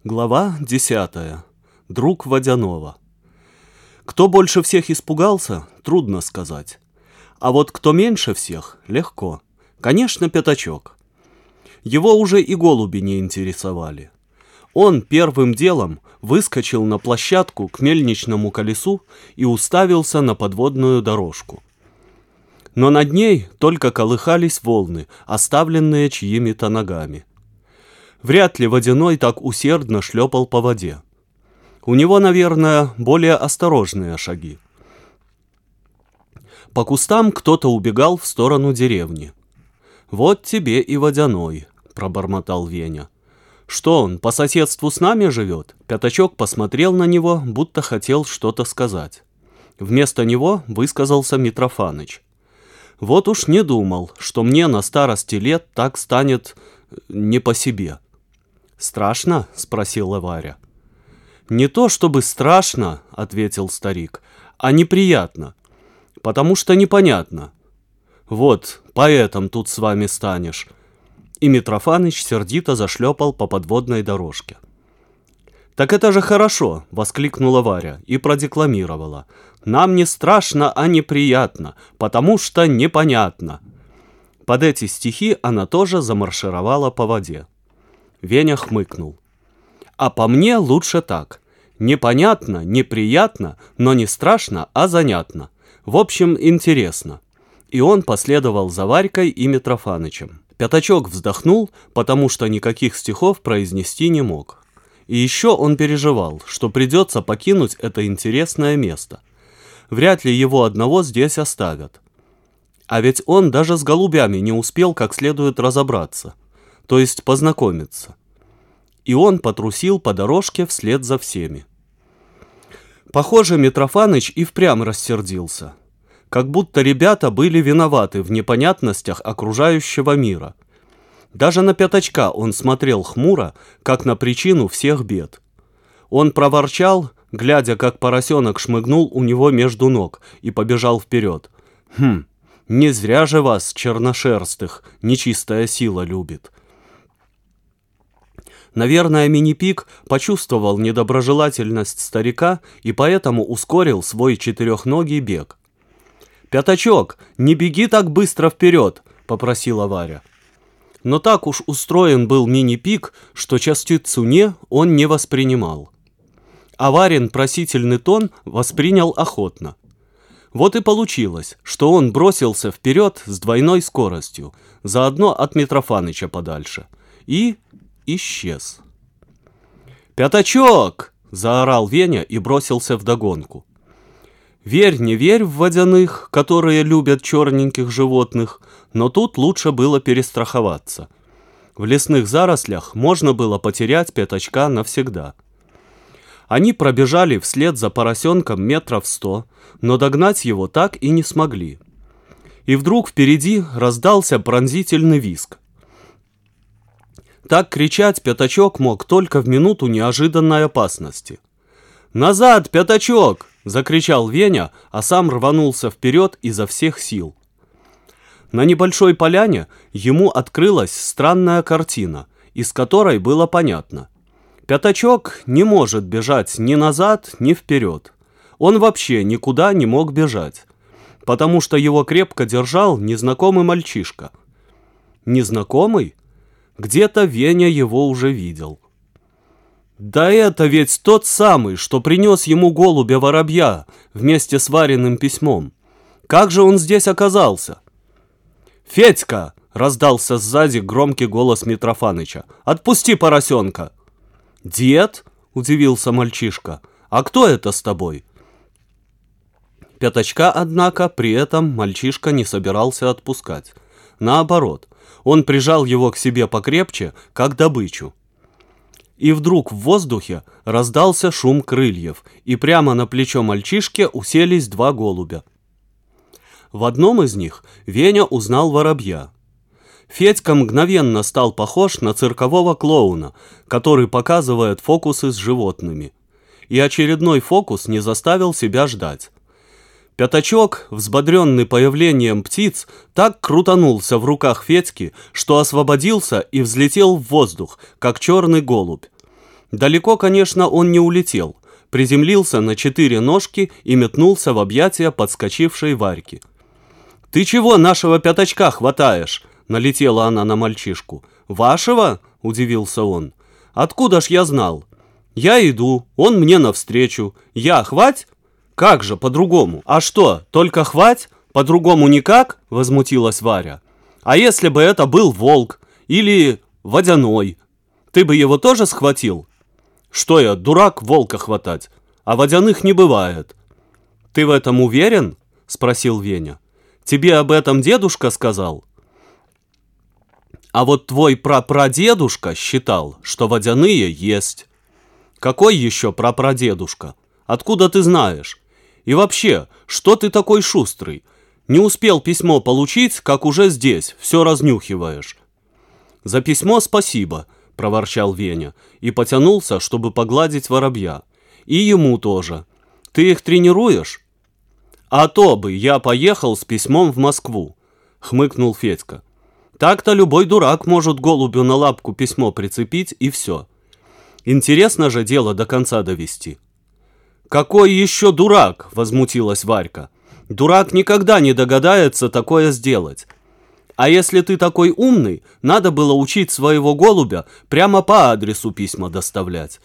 Глава 10. Друг Водяного. Кто больше всех испугался, трудно сказать. А вот кто меньше всех, легко. Конечно, Пятачок. Его уже и голуби не интересовали. Он первым делом выскочил на площадку к мельничному колесу и уставился на подводную дорожку. Но над ней только колыхались волны, оставленные чьими-то ногами. Вряд ли Водяной так усердно шлепал по воде. У него, наверное, более осторожные шаги. По кустам кто-то убегал в сторону деревни. «Вот тебе и Водяной», — пробормотал Веня. «Что он, по соседству с нами живет?» Пятачок посмотрел на него, будто хотел что-то сказать. Вместо него высказался Митрофаныч. «Вот уж не думал, что мне на старости лет так станет не по себе». «Страшно?» — спросила Варя. «Не то чтобы страшно, — ответил старик, — а неприятно, потому что непонятно. Вот, поэтом тут с вами станешь». И Митрофаныч сердито зашлепал по подводной дорожке. «Так это же хорошо!» — воскликнула Варя и продекламировала. «Нам не страшно, а неприятно, потому что непонятно». Под эти стихи она тоже замаршировала по воде. Веня хмыкнул. «А по мне лучше так. Непонятно, неприятно, но не страшно, а занятно. В общем, интересно». И он последовал за Варькой и Митрофанычем. Пятачок вздохнул, потому что никаких стихов произнести не мог. И еще он переживал, что придется покинуть это интересное место. Вряд ли его одного здесь оставят. А ведь он даже с голубями не успел как следует разобраться, то есть познакомиться. И он потрусил по дорожке вслед за всеми. Похоже, Митрофаныч и впрямь рассердился. Как будто ребята были виноваты в непонятностях окружающего мира. Даже на Пятачка он смотрел хмуро, как на причину всех бед. Он проворчал, глядя, как поросенок шмыгнул у него между ног и побежал вперед. Не зря же вас, черношерстых, нечистая сила любит». Наверное, Мини-Пик почувствовал недоброжелательность старика и поэтому ускорил свой четырехногий бег. «Пятачок, не беги так быстро вперед!» — попросила Варя. Но так уж устроен был Мини-Пик, что частицу «не» он не воспринимал. А Варин просительный тон воспринял охотно. Вот и получилось, что он бросился вперед с двойной скоростью, заодно от Митрофаныча подальше, и исчез. «Пятачок!» — заорал Веня и бросился вдогонку. Верь, не верь в водяных, которые любят черненьких животных, но тут лучше было перестраховаться. В лесных зарослях можно было потерять Пятачка навсегда. Они пробежали вслед за поросенком 100 метров, но догнать его так и не смогли. И вдруг впереди раздался пронзительный визг. Так кричать Пятачок мог только в минуту неожиданной опасности. «Назад, Пятачок!» — закричал Веня, а сам рванулся вперед изо всех сил. На небольшой поляне ему открылась странная картина, из которой было понятно. Пятачок не может бежать ни назад, ни вперед. Он вообще никуда не мог бежать, потому что его крепко держал незнакомый мальчишка. Незнакомый? Где-то Веня его уже видел. Да это ведь тот самый, что принес ему голубя-воробья вместе с Вариным письмом. Как же он здесь оказался? «Федька!» — раздался сзади громкий голос Митрофаныча. «Отпусти поросенка!» «Дед?» — удивился мальчишка. «А кто это с тобой?» Пятачка, однако, при этом мальчишка не собирался отпускать. Наоборот, он прижал его к себе покрепче, как добычу. И вдруг в воздухе раздался шум крыльев, и прямо на плечо мальчишки уселись 2 голубя. В одном из них Веня узнал воробья. Федька мгновенно стал похож на циркового клоуна, который показывает фокусы с животными. И очередной фокус не заставил себя ждать. Пятачок, взбодренный появлением птиц, так крутанулся в руках Федьки, что освободился и взлетел в воздух, как черный голубь. Далеко, конечно, он не улетел, приземлился на 4 ножки и метнулся в объятия подскочившей Варьки. «Ты чего нашего пятачка хватаешь?» — налетела она на мальчишку. «Вашего?» — удивился он. «Откуда ж я знал? Я иду, он мне навстречу. Я хвать? Как же по-другому? А что, только хвать? По-другому никак?» — возмутилась Варя. «А если бы это был волк или водяной? Ты бы его тоже схватил?» «Что я, дурак, волка хватать? А водяных не бывает». «Ты в этом уверен?» — спросил Веня. «Тебе об этом дедушка сказал?» «А вот твой прапрадедушка считал, что водяные есть». «Какой еще прапрадедушка? Откуда ты знаешь? И вообще, что ты такой шустрый? Не успел письмо получить, как уже здесь, все разнюхиваешь». «За письмо спасибо», — проворчал Веня и потянулся, чтобы погладить воробья. «И ему тоже. Ты их тренируешь?» «А то бы я поехал с письмом в Москву», — хмыкнул Федька. «Так-то любой дурак может голубю на лапку письмо прицепить, и все. Интересно же дело до конца довести». «Какой еще дурак?» — возмутилась Варька. «Дурак никогда не догадается такое сделать. А если ты такой умный, надо было учить своего голубя прямо по адресу письма доставлять».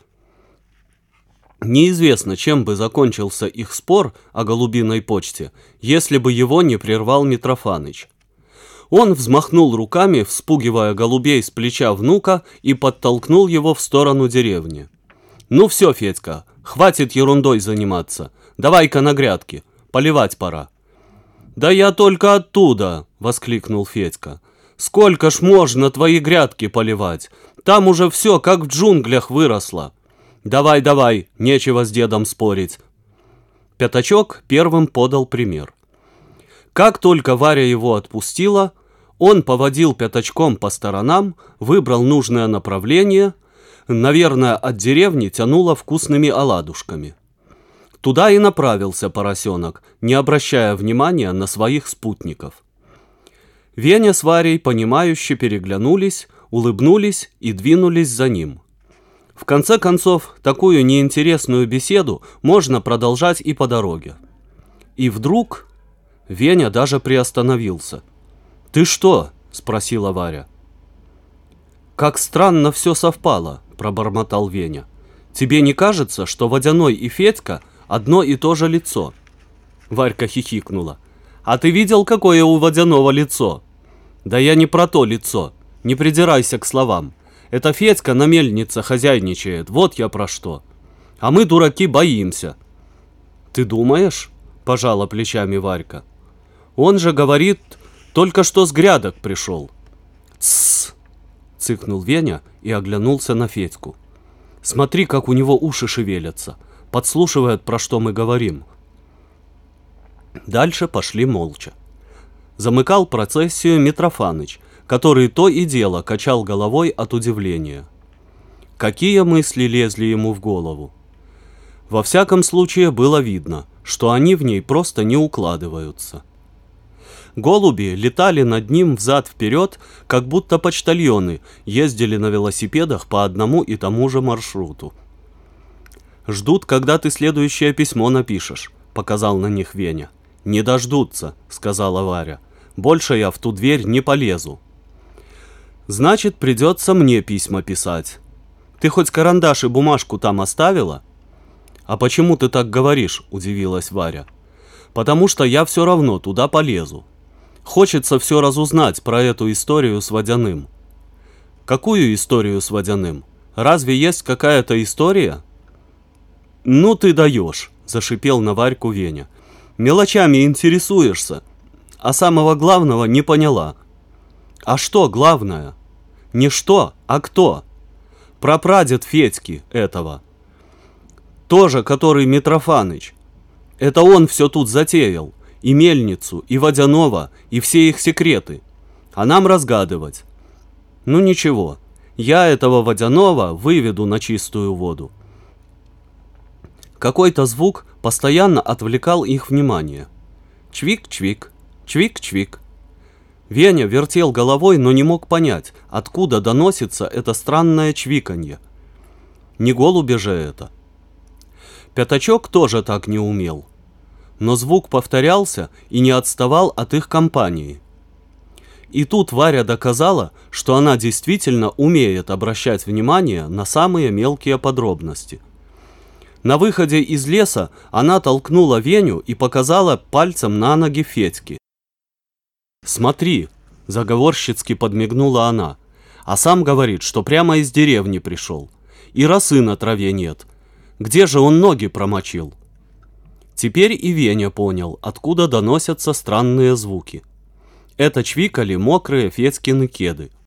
Неизвестно, чем бы закончился их спор о голубиной почте, если бы его не прервал Митрофаныч. Он взмахнул руками, вспугивая голубей с плеча внука, и подтолкнул его в сторону деревни. «Ну все, Федька, хватит ерундой заниматься. Давай-ка на грядки, поливать пора». «Да я только оттуда!» — воскликнул Федька. «Сколько ж можно твои грядки поливать? Там уже все как в джунглях выросло. Давай, давай, нечего с дедом спорить». Пятачок первым подал пример. Как только Варя его отпустила, он поводил пятачком по сторонам, выбрал нужное направление. Наверное, от деревни тянуло вкусными оладушками. Туда и направился поросенок, не обращая внимания на своих спутников. Веня с Варей, понимающе переглянулись, улыбнулись и двинулись за ним. В конце концов, такую неинтересную беседу можно продолжать и по дороге. И вдруг Веня даже приостановился. «Ты что?» — спросила Варя. «Как странно все совпало», — пробормотал Веня. «Тебе не кажется, что Водяной и Федька одно и то же лицо?» Варька хихикнула. «А ты видел, какое у Водяного лицо?» «Да я не про то лицо. Не придирайся к словам. Это Федька на мельнице хозяйничает, вот я про что. А мы, дураки, боимся». «Ты думаешь?» — пожала плечами Варька. «Он же говорит, только что с грядок пришел». «Тссс!» — цыкнул Веня и оглянулся на Федьку. «Смотри, как у него уши шевелятся. Подслушивает, про что мы говорим». Дальше пошли молча. Замыкал процессию Митрофаныч, который то и дело качал головой от удивления. Какие мысли лезли ему в голову? Во всяком случае было видно, что они в ней просто не укладываются. Голуби летали над ним взад-вперед, как будто почтальоны ездили на велосипедах по одному и тому же маршруту. «Ждут, когда ты следующее письмо напишешь», — показал на них Веня. «Не дождутся», — сказала Варя. «Больше я в ту дверь не полезу». «Значит, придется мне письма писать. Ты хоть карандаш и бумажку там оставила?» «А почему ты так говоришь?» — удивилась Варя. «Потому что я все равно туда полезу. Хочется все разузнать про эту историю с Водяным». «Какую историю с Водяным? Разве есть какая-то история?» «Ну ты даешь», — зашипел на Варьку Веня. «Мелочами интересуешься, а самого главного не поняла». «А что главное?» «Не что, а кто?» «Прапрадед Федьки этого. Тоже, который Митрофаныч. Это он все тут затеял. И мельницу, и Водяного, и все их секреты. А нам разгадывать. Ну ничего, я этого Водяного выведу на чистую воду». Какой-то звук постоянно отвлекал их внимание. Чвик-чвик, чвик-чвик. Веня вертел головой, но не мог понять, откуда доносится это странное чвиканье. Не голуби же это. Пятачок тоже так не умел. Но звук повторялся и не отставал от их компании. И тут Варя доказала, что она действительно умеет обращать внимание на самые мелкие подробности. На выходе из леса она толкнула Веню и показала пальцем на ноги Федьки. «Смотри», — заговорщицки подмигнула она, а сам говорит, что прямо из деревни пришел. И росы на траве нет. Где же он ноги промочил? Теперь и Веня понял, откуда доносятся странные звуки. Это чвикали мокрые Федькины кеды.